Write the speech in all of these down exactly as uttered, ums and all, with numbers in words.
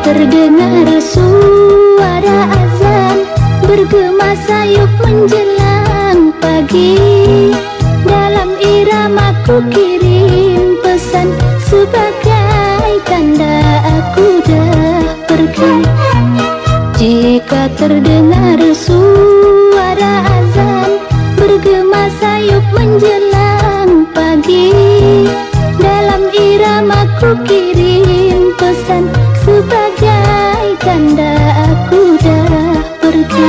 terdengar suara azan bergema sayup menjelang pagi. Dalam irama ku kirim pesan sebagai tanda aku dah pergi. Jika terdengar suara azan bergema sayup menjelang pagi, dalam irama ku kirim pesan sebagai tanda aku dah pergi.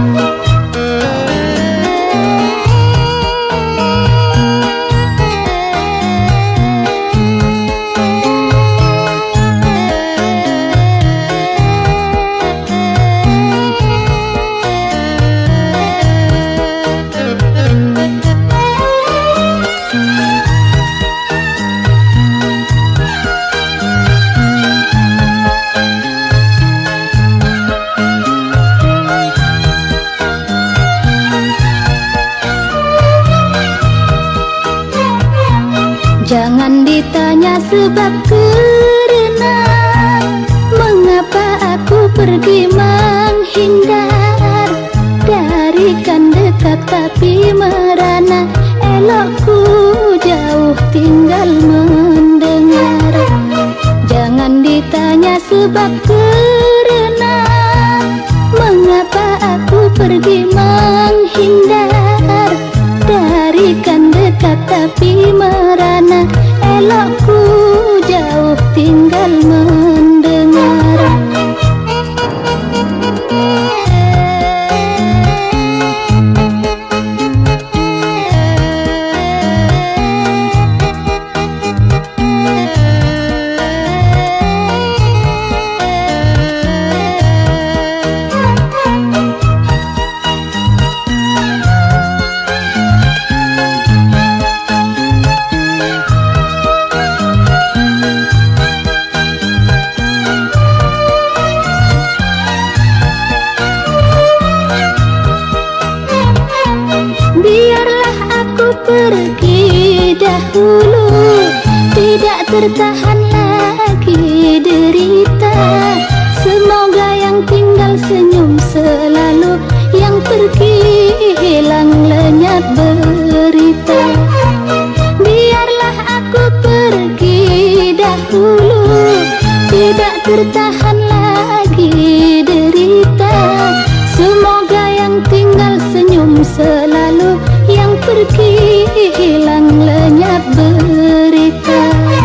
Jangan ditanya sebab kerana mengapa aku pergi menghindar dari kan dekat tapi merana. Elokku jauh tinggal mendengar. Jangan ditanya sebab kerana mengapa aku pergi menghindar dari kan dekat tapi merana. Elokku jauh tinggal mendengar. Pergi dahulu, tidak tertahan lagi derita. Semoga yang tinggal senyum selalu, yang pergi hilang lenyap berita. Biarlah aku pergi dahulu, tidak tertahan lagi derita. Semoga yang tinggal senyum selalu, yang pergi hilang lenyap berita.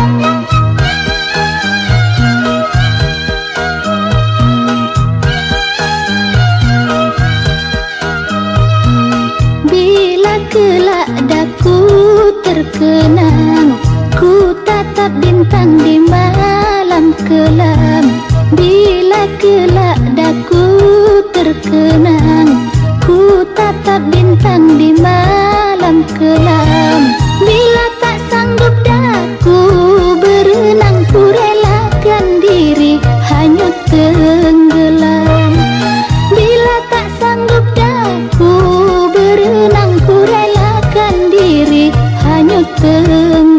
Bila kelak daku terkenang, ku tatap bintang di malam kelam. Bila kelak daku terkenang, ku tatap bintang di malam kelam. Bila tak sanggup daku berenang, ku relakan diri hanyut tenggelam. Bila tak sanggup daku berenang, ku relakan diri hanyut tenggelam.